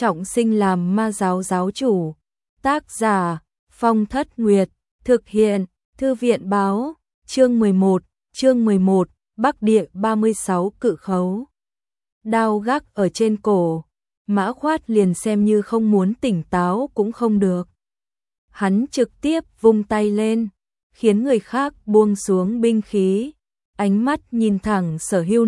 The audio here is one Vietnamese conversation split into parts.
trọng sinh làm ma giáo giáo chủ. Tác giả Phong Thất Nguyệt, thực hiện Thư viện Báo. Chương 11, Bắc Địa 36 cự khấu. Đao gác ở trên cổ, Mã Khoát liền xem như không muốn tỉnh táo cũng không được. Hắn trực tiếp vung tay lên, khiến người khác buông xuống binh khí, ánh mắt nhìn thẳng Sở Hưu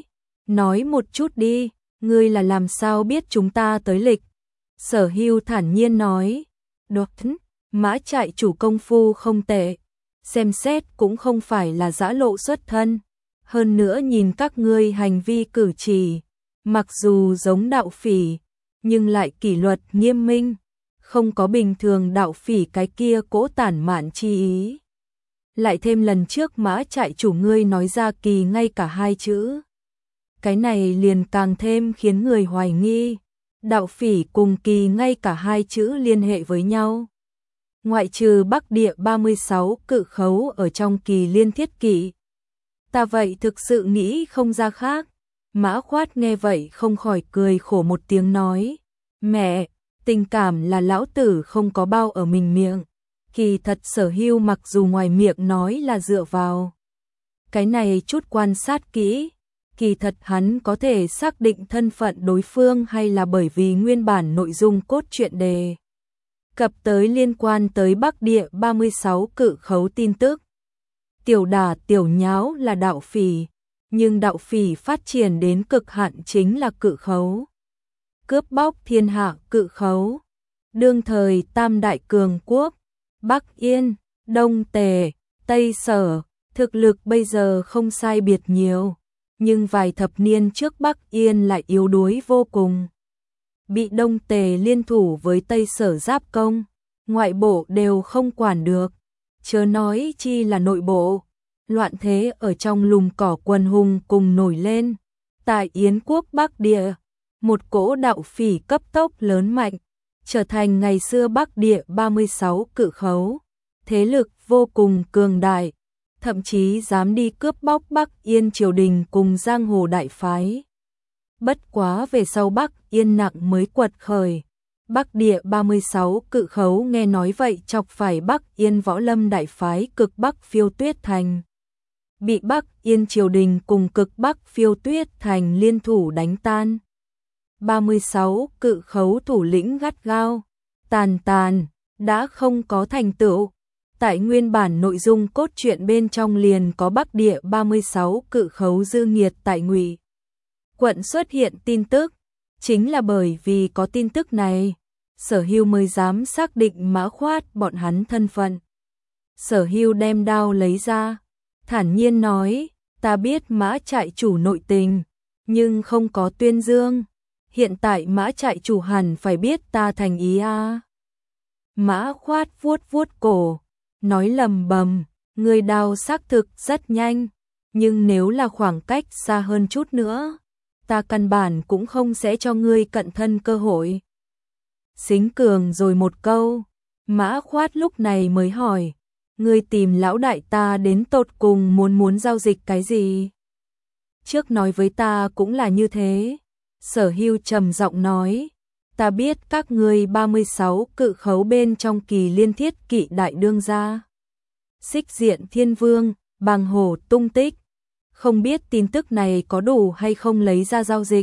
nói một chút đi, ngươi là làm sao biết chúng ta tới lịch? Sở Hưu thản nhiên nói, được, Mã trại chủ công phu không tệ, xem xét cũng không phải là giã lộ xuất thân, hơn nữa nhìn các ngươi hành vi cử chỉ, mặc dù giống đạo phỉ, nhưng lại kỷ luật nghiêm minh, không có bình thường đạo phỉ cái kia cỗ tản mạn chi ý. Lại thêm lần trước Mã trại chủ ngươi nói ra kỳ ngay cả hai chữ. Cái này liền càng thêm khiến người hoài nghi, đạo phỉ cùng kỳ ngay cả hai chữ liên hệ với nhau. Ngoại trừ Bắc Địa 36 cự khấu ở trong kỳ liên thiết kỵ. Ta vậy thực sự nghĩ không ra khác. Mã Khoát nghe vậy không khỏi cười khổ một tiếng nói, mẹ, tình cảm là lão tử không có bao ở mình miệng. Kỳ thật Sở Hưu mặc dù ngoài miệng nói là dựa vào cái này chút quan sát kỹ, kỳ thật hắn có thể xác định thân phận đối phương hay là bởi vì nguyên bản nội dung cốt truyện đề cập tới liên quan tới Bắc Địa 36 cự khấu tin tức. Tiểu đả tiểu nháo là đạo phỉ, nhưng đạo phỉ phát triển đến cực hạn chính là cự khấu. Cướp bóc thiên hạ cự khấu. Đương thời Tam Đại Cường Quốc, Bắc Yên, Đông Tề, Tây Sở, thực lực bây giờ không sai biệt nhiều, nhưng vài thập niên trước Bắc Yên lại yếu đuối vô cùng. Bị Đông Tề liên thủ với Tây Sở giáp công, ngoại bộ đều không quản được, chớ nói chi là nội bộ. Loạn thế ở trong lùm cỏ quần hùng cùng nổi lên. Tại Yến quốc Bắc Địa, một cỗ đạo phỉ cấp tốc lớn mạnh, trở thành ngày xưa Bắc Địa 36 cự khấu, thế lực vô cùng cường đại, thậm chí dám đi cướp bóc Bắc Yên triều đình cùng giang hồ đại phái. Bất quá về sau Bắc Yên nặng mới quật khởi, Bắc Địa 36 cự khấu nghe nói vậy chọc phải Bắc Yên võ lâm đại phái cực Bắc Phiêu Tuyết Thành. Bị Bắc Yên triều đình cùng cực Bắc Phiêu Tuyết Thành liên thủ đánh tan. 36 cự khấu thủ lĩnh gắt gao, tàn, đã không có thành tựu. Tại nguyên bản nội dung cốt truyện bên trong liền có Bắc Địa 36 cự khấu dư nghiệt tại Ngụy quận xuất hiện tin tức. Chính là bởi vì có tin tức này, Sở Hưu mới dám xác định Mã Khoát bọn hắn thân phận. Sở Hưu đem đao lấy ra, thản nhiên nói, ta biết Mã trại chủ nội tình, nhưng không có tuyên dương. Hiện tại Mã trại chủ hẳn phải biết ta thành ý a. Mã Khoát vuốt cổ, nói lầm bầm, người đao xác thực rất nhanh, nhưng nếu là khoảng cách xa hơn chút nữa, ta căn bản cũng không sẽ cho ngươi cận thân cơ hội. Xính cường rồi một câu, Mã Khoát lúc này mới hỏi, ngươi tìm lão đại ta đến tột cùng muốn giao dịch cái gì? Trước nói với ta cũng là như thế. Sở Hưu trầm giọng nói, ta biết các ngươi 36 cự khấu bên trong kỳ liên thiết kỵ đại đương gia. Xích Diện Thiên Vương, Bàng Hổ tung tích. Không biết tin tức này có đủ hay không lấy ra giao dịch.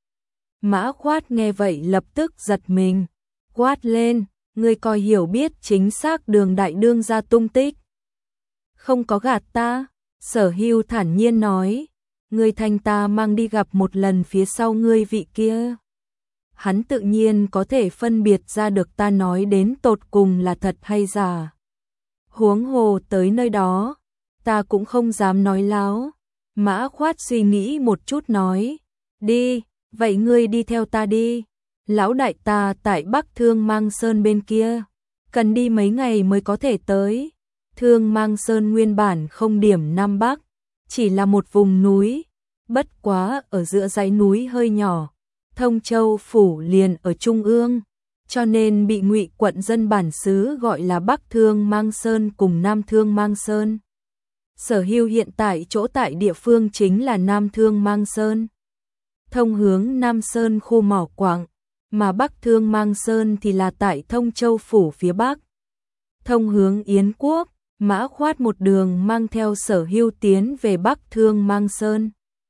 Mã Khoát nghe vậy lập tức giật mình, quát lên, ngươi coi hiểu biết chính xác Đường đại đương gia tung tích. Không có gạt ta, Sở Hưu thản nhiên nói, ngươi thanh ta mang đi gặp một lần phía sau ngươi vị kia. Hắn tự nhiên có thể phân biệt ra được ta nói đến tột cùng là thật hay giả. Huống hồ tới nơi đó, ta cũng không dám nói láo. Mã Khoát suy nghĩ một chút nói, đi, vậy ngươi đi theo ta đi. Lão đại ta tại Bắc Thương Mang Sơn bên kia, cần đi mấy ngày mới có thể tới. Thương Mang Sơn nguyên bản không điểm Nam Bắc, chỉ là một vùng núi, bất quá ở giữa dãy núi hơi nhỏ. Thông Châu phủ liền ở trung ương, cho nên bị Ngụy quận dân bản xứ gọi là Bắc Thương Mang Sơn cùng Nam Thương Mang Sơn. Sở Hưu hiện tại chỗ tại địa phương chính là Nam Thương Mang Sơn. Thông hướng Nam Sơn khu mỏ quặng, mà Bắc Thương Mang Sơn thì là tại Thông Châu phủ phía Bắc. Thông hướng Yến quốc, Mã Khoát một đường mang theo Sở Hưu tiến về Bắc Thương Mang Sơn.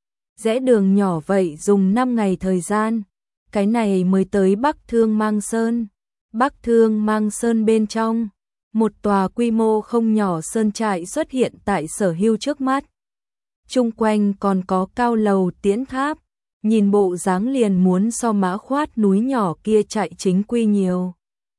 Rẽ đường nhỏ vậy dùng 5 ngày thời gian, cái này mới tới Bắc Thương Mang Sơn. Bắc Thương Mang Sơn bên trong, một tòa quy mô không nhỏ sơn trại xuất hiện tại Sở Hưu trước mắt. Chung quanh còn có cao lầu tiễn tháp, nhìn bộ dáng liền muốn so Mã Khoát núi nhỏ kia chạy chính quy nhiều.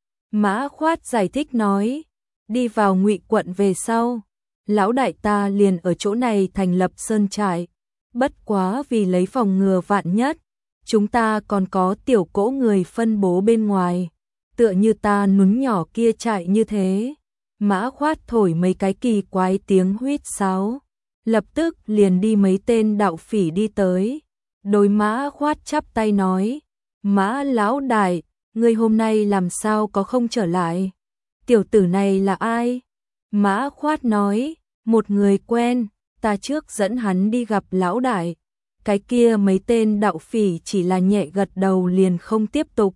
Mã Khoát giải thích nói, đi vào Ngụy quận về sau, lão đại ta liền ở chỗ này thành lập sơn trại, bất quá vì lấy phòng ngừa vạn nhất, chúng ta còn có tiểu cỗ người phân bố bên ngoài, tựa như ta núi nhỏ kia chạy như thế. Mã Khoát thổi mấy cái kỳ quái tiếng huýt sáo, lập tức liền đi mấy tên đạo phỉ đi tới. Đối Mã Khoát chắp tay nói, Mã lão đại, ngươi hôm nay làm sao có không trở lại? Tiểu tử này là ai? Mã Khoát nói, một người quen, ta trước dẫn hắn đi gặp lão đại. Cái kia mấy tên đạo phỉ chỉ là nhẹ gật đầu liền không tiếp tục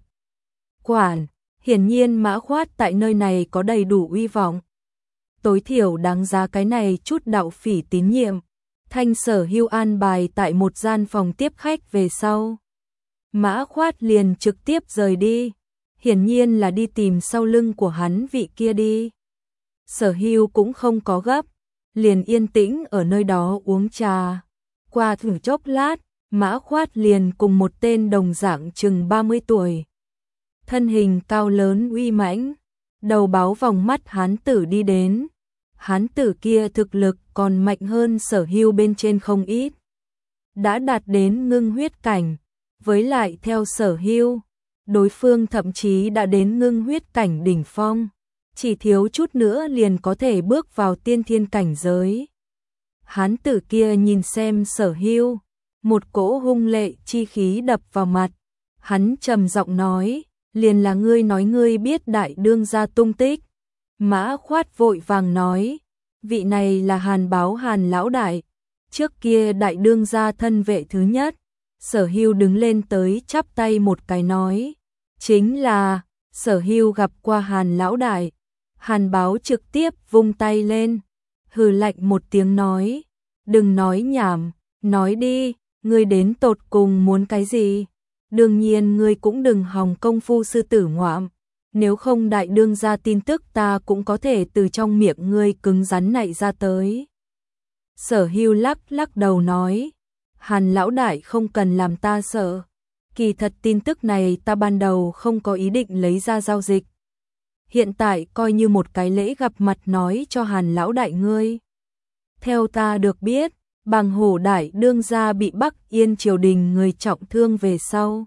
quản. Hiển nhiên Mã Khoát tại nơi này có đầy đủ uy vọng. Tối thiểu đáng giá cái này chút đạo phỉ tín nhiệm. Thanh Sở Hưu an bài tại một gian phòng tiếp khách về sau. Mã Khoát liền trực tiếp rời đi. Hiển nhiên là đi tìm sau lưng của hắn vị kia đi. Sở Hưu cũng không có gấp, liền yên tĩnh ở nơi đó uống trà. Qua thử chốc lát, Mã Khoát liền cùng một tên đồng dạng chừng 30 tuổi. Thân hình cao lớn uy mãnh, đầu báo vòng mắt hán tử đi đến. Hán tử kia thực lực còn mạnh hơn Sở Hưu bên trên không ít. Đã đạt đến ngưng huyết cảnh, với lại theo Sở Hưu, đối phương thậm chí đã đến ngưng huyết cảnh đỉnh phong, chỉ thiếu chút nữa liền có thể bước vào tiên thiên cảnh giới. Hán tử kia nhìn xem Sở Hưu, một cỗ hung lệ chi khí đập vào mặt, hắn trầm giọng nói, liền là ngươi nói ngươi biết đại đương gia tung tích. Mã Khoát vội vàng nói, vị này là Hàn Báo Hàn lão đại, trước kia đại đương gia thân vệ thứ nhất. Sở Hưu đứng lên tới chắp tay một cái nói, chính là. Sở Hưu gặp qua Hàn lão đại. Hàn Báo trực tiếp vung tay lên, hừ lạnh một tiếng nói, đừng nói nhảm, nói đi, ngươi đến tột cùng muốn cái gì? Đương nhiên ngươi cũng đừng hòng công phu sư tử ngoạm, nếu không đại đương gia tin tức ta cũng có thể từ trong miệng ngươi cứng rắn nảy ra tới. Sở Hưu lắc lắc đầu nói, Hàn lão đại không cần làm ta sợ, kỳ thật tin tức này ta ban đầu không có ý định lấy ra giao dịch. Hiện tại coi như một cái lễ gặp mặt nói cho Hàn lão đại ngươi. Theo ta được biết, Bàng Hổ đại đương gia bị Bắc Yên triều đình người trọng thương về sau,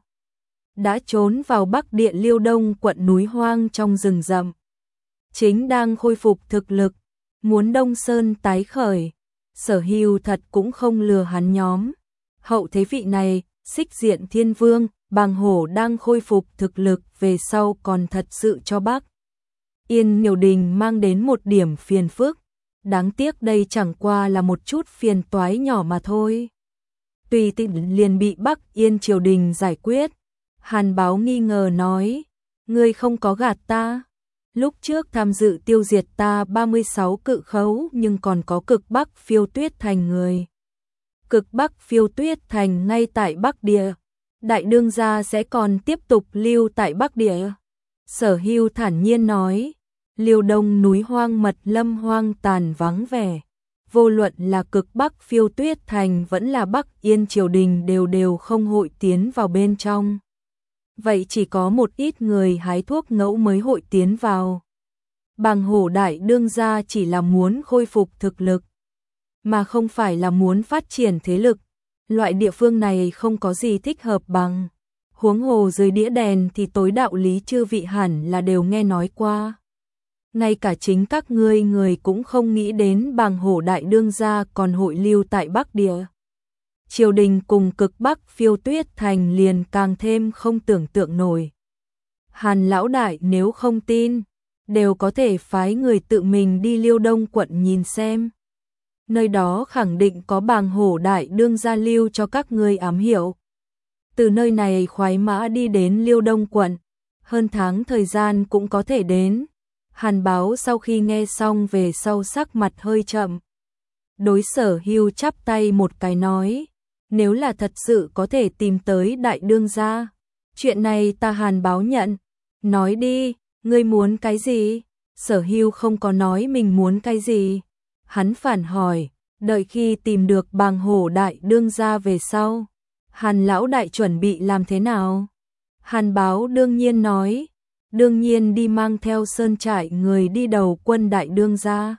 đã trốn vào Bắc Địa Liêu Đông quận núi hoang trong rừng rậm. Chính đang khôi phục thực lực, muốn Đông Sơn tái khởi. Sở Hưu thật cũng không lừa hắn nhóm. Hậu thế vị này, Xích Diện Thiên Vương, Bàng Hổ đang khôi phục thực lực về sau còn thật sự cho Bắc Yên triều đình mang đến một điểm phiền phức. Đáng tiếc đây chẳng qua là một chút phiền toái nhỏ mà thôi. Tùy tiện liền bị Bắc Yên triều đình giải quyết. Hàn Báo nghi ngờ nói, ngươi không có gạt ta. Lúc trước tham dự tiêu diệt ta 36 cự khấu nhưng còn có cực Bắc Phiêu Tuyết Thành người. Cực Bắc Phiêu Tuyết Thành ngay tại Bắc Địa. Đại đương gia sẽ còn tiếp tục lưu tại Bắc Địa. Sở Hưu thản nhiên nói, Liêu Đông núi hoang mật lâm hoang tàn vắng vẻ. Vô luận là cực Bắc Phiêu Tuyết Thành vẫn là Bắc Yên triều đình đều không hội tiến vào bên trong. Vậy chỉ có một ít người hái thuốc ngẫu mới hội tiến vào. Bàng Hổ đại đương gia chỉ là muốn khôi phục thực lực, mà không phải là muốn phát triển thế lực. Loại địa phương này không có gì thích hợp bằng. Huống hồ dưới đĩa đèn thì tối đạo lý chư vị hẳn là đều nghe nói qua. Ngay cả chính các ngươi người cũng không nghĩ đến Bàng Hổ đại đương gia còn hội lưu tại Bắc Địa. Triều đình cùng cực Bắc Phiêu Tuyết Thành liền càng thêm không tưởng tượng nổi. Hàn lão đại nếu không tin, đều có thể phái người tự mình đi Liêu Đông quận nhìn xem. Nơi đó khẳng định có Bàng Hổ đại đương gia lưu cho các ngươi ám hiệu. Từ nơi này khoái mã đi đến Liêu Đông quận, hơn tháng thời gian cũng có thể đến. Hàn Báo sau khi nghe xong về sau sắc mặt hơi chậm. Đối Sở Hưu chắp tay một cái nói, nếu là thật sự có thể tìm tới đại đương gia, chuyện này ta Hàn Báo nhận. Nói đi, ngươi muốn cái gì? Sở Hưu không có nói mình muốn cái gì. Hắn phản hỏi, đợi khi tìm được Bàng Hổ đại đương gia về sau, Hàn lão đại chuẩn bị làm thế nào? Hàn Báo đương nhiên nói, đương nhiên đi mang theo sơn trại người đi đầu quân đại đương gia.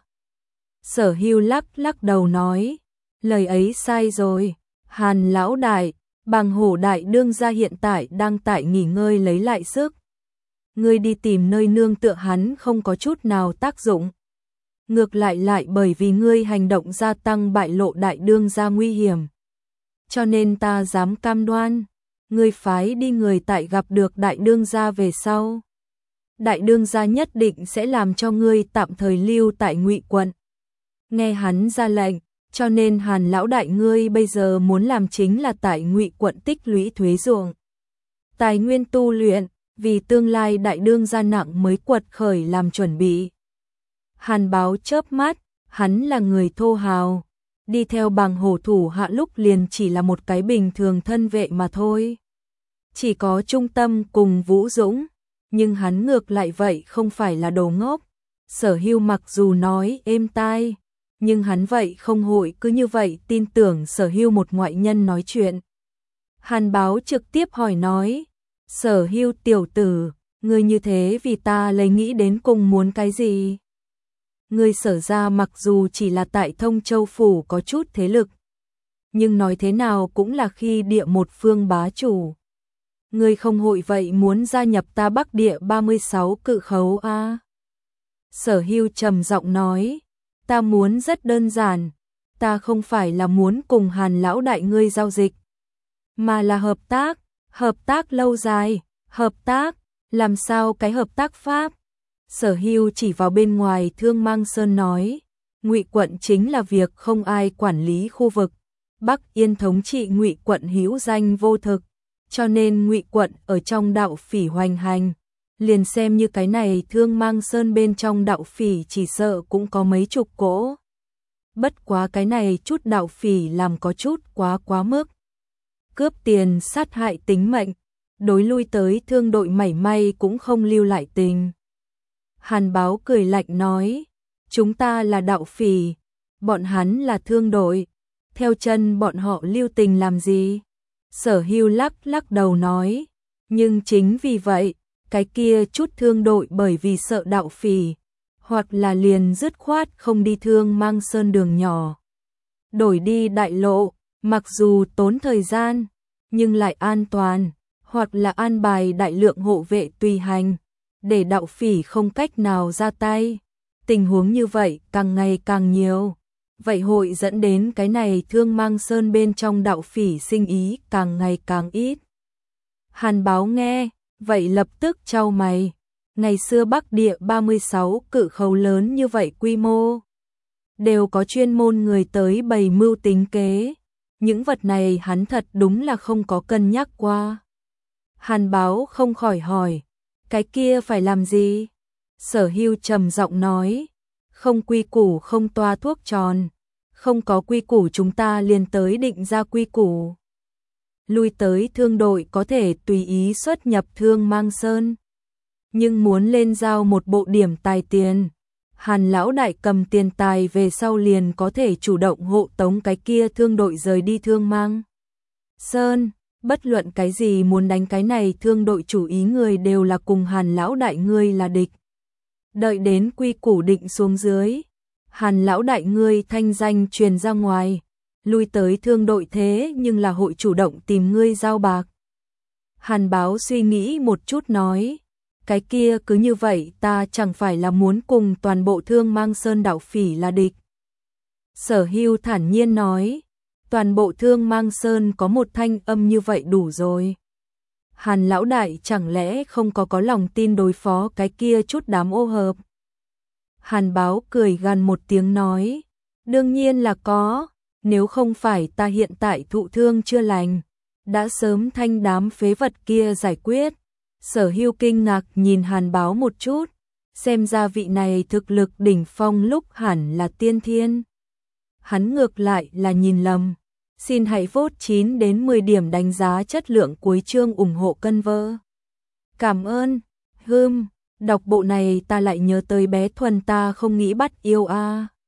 Sở Hưu lắc đầu nói, lời ấy sai rồi, Hàn lão đại, Bàng Hổ đại đương gia hiện tại đang tại nghỉ ngơi lấy lại sức. Ngươi đi tìm nơi nương tựa hắn không có chút nào tác dụng. Ngược lại bởi vì ngươi hành động gia tăng bại lộ đại đương gia nguy hiểm. Cho nên ta dám cam đoan, ngươi phái đi người tại gặp được đại đương gia về sau. Đại đương gia nhất định sẽ làm cho ngươi tạm thời lưu tại Ngụy quận. Nghe hắn ra lệnh, cho nên Hàn lão đại ngươi bây giờ muốn làm chính là tại Ngụy quận tích lũy thuế ruộng. Tài nguyên tu luyện, vì tương lai đại đương gia nặng mới quật khởi làm chuẩn bị. Hàn Báo chớp mắt, hắn là người thô hào, đi theo Bàng Hổ thủ hạ lúc liền chỉ là một cái bình thường thân vệ mà thôi. Chỉ có trung tâm cùng Vũ Dũng, nhưng hắn ngược lại vậy không phải là đồ ngốc. Sở Hưu mặc dù nói êm tai, nhưng hắn vậy không hội cứ như vậy tin tưởng Sở Hưu một ngoại nhân nói chuyện. Hàn Báo trực tiếp hỏi nói, Sở Hưu tiểu tử, ngươi như thế vì ta lấy nghĩ đến cùng muốn cái gì? Ngươi Sở ra mặc dù chỉ là tại Thông Châu Phủ có chút thế lực, nhưng nói thế nào cũng là khi địa một phương bá chủ. Ngươi không hội vậy muốn gia nhập ta Bắc địa 36 cự khấu a? Sở Hưu trầm giọng nói, ta muốn rất đơn giản, ta không phải là muốn cùng Hàn lão đại ngươi giao dịch, mà là hợp tác lâu dài, hợp tác, làm sao cái hợp tác pháp? Sở Hưu chỉ vào bên ngoài Thương Mang Sơn nói, Ngụy quận chính là việc không ai quản lý khu vực, Bắc Yên thống trị Ngụy quận hữu danh vô thực, cho nên Ngụy quận ở trong đạo phỉ hoành hành, liền xem như cái này Thương Mang Sơn bên trong đạo phỉ chỉ sợ cũng có mấy chục cỗ. Bất quá cái này chút đạo phỉ làm có chút quá mức. Cướp tiền sát hại tính mệnh, đối lui tới thương đội mảy may cũng không lưu lại tình. Hàn Báo cười lạnh nói, chúng ta là đạo phỉ, bọn hắn là thương đội, theo chân bọn họ lưu tình làm gì? Sở Hưu lắc đầu nói, nhưng chính vì vậy, cái kia chút thương đội bởi vì sợ đạo phỉ, hoặc là liền dứt khoát không đi Thương Mang Sơn đường nhỏ, đổi đi đại lộ, mặc dù tốn thời gian, nhưng lại an toàn, hoặc là an bài đại lượng hộ vệ tùy hành, để đạo phỉ không cách nào ra tay. Tình huống như vậy càng ngày càng nhiều, vậy hội dẫn đến cái này Thương Mang Sơn bên trong đạo phỉ sinh ý càng ngày càng ít. Hàn Báo nghe, vậy lập tức chau mày, ngày xưa Bắc địa 36 cự khấu lớn như vậy quy mô, đều có chuyên môn người tới bày mưu tính kế, những vật này hắn thật đúng là không có cân nhắc qua. Hàn Báo không khỏi hỏi, cái kia phải làm gì? Sở Hưu trầm giọng nói, không quy củ không toa thuốc tròn, không có quy củ chúng ta liền tới định ra quy củ. Lui tới thương đội có thể tùy ý xuất nhập Thương Mang Sơn, nhưng muốn lên giao một bộ điểm tài tiền, Hàn lão đại cầm tiền tài về sau liền có thể chủ động hộ tống cái kia thương đội rời đi Thương Mang Sơn. Bất luận cái gì muốn đánh cái này thương đội chủ ý người đều là cùng Hàn lão đại ngươi là địch. Đợi đến quy củ định xuống dưới, Hàn lão đại ngươi thanh danh truyền ra ngoài, lui tới thương đội thế nhưng là hội chủ động tìm ngươi giao bạc. Hàn Báo suy nghĩ một chút nói, cái kia cứ như vậy ta chẳng phải là muốn cùng toàn bộ Thương Mang Sơn đạo phỉ là địch. Sở Hưu thản nhiên nói, toàn bộ Thương Mang Sơn có một thanh âm như vậy đủ rồi. Hàn lão đại chẳng lẽ không có lòng tin đối phó cái kia chút đám ô hợp? Hàn Báo cười gằn một tiếng nói, đương nhiên là có, nếu không phải ta hiện tại thụ thương chưa lành, đã sớm thanh đám phế vật kia giải quyết. Sở Hưu kinh ngạc nhìn Hàn Báo một chút, xem ra vị này thực lực đỉnh phong lúc hẳn là tiên thiên. Hắn ngược lại là nhìn lầm. Xin hãy vote 9 đến 10 điểm đánh giá chất lượng cuối chương ủng hộ cân vơ. Cảm ơn. Đọc bộ này ta lại nhớ tới bé Thuần ta không nghĩ bắt yêu a.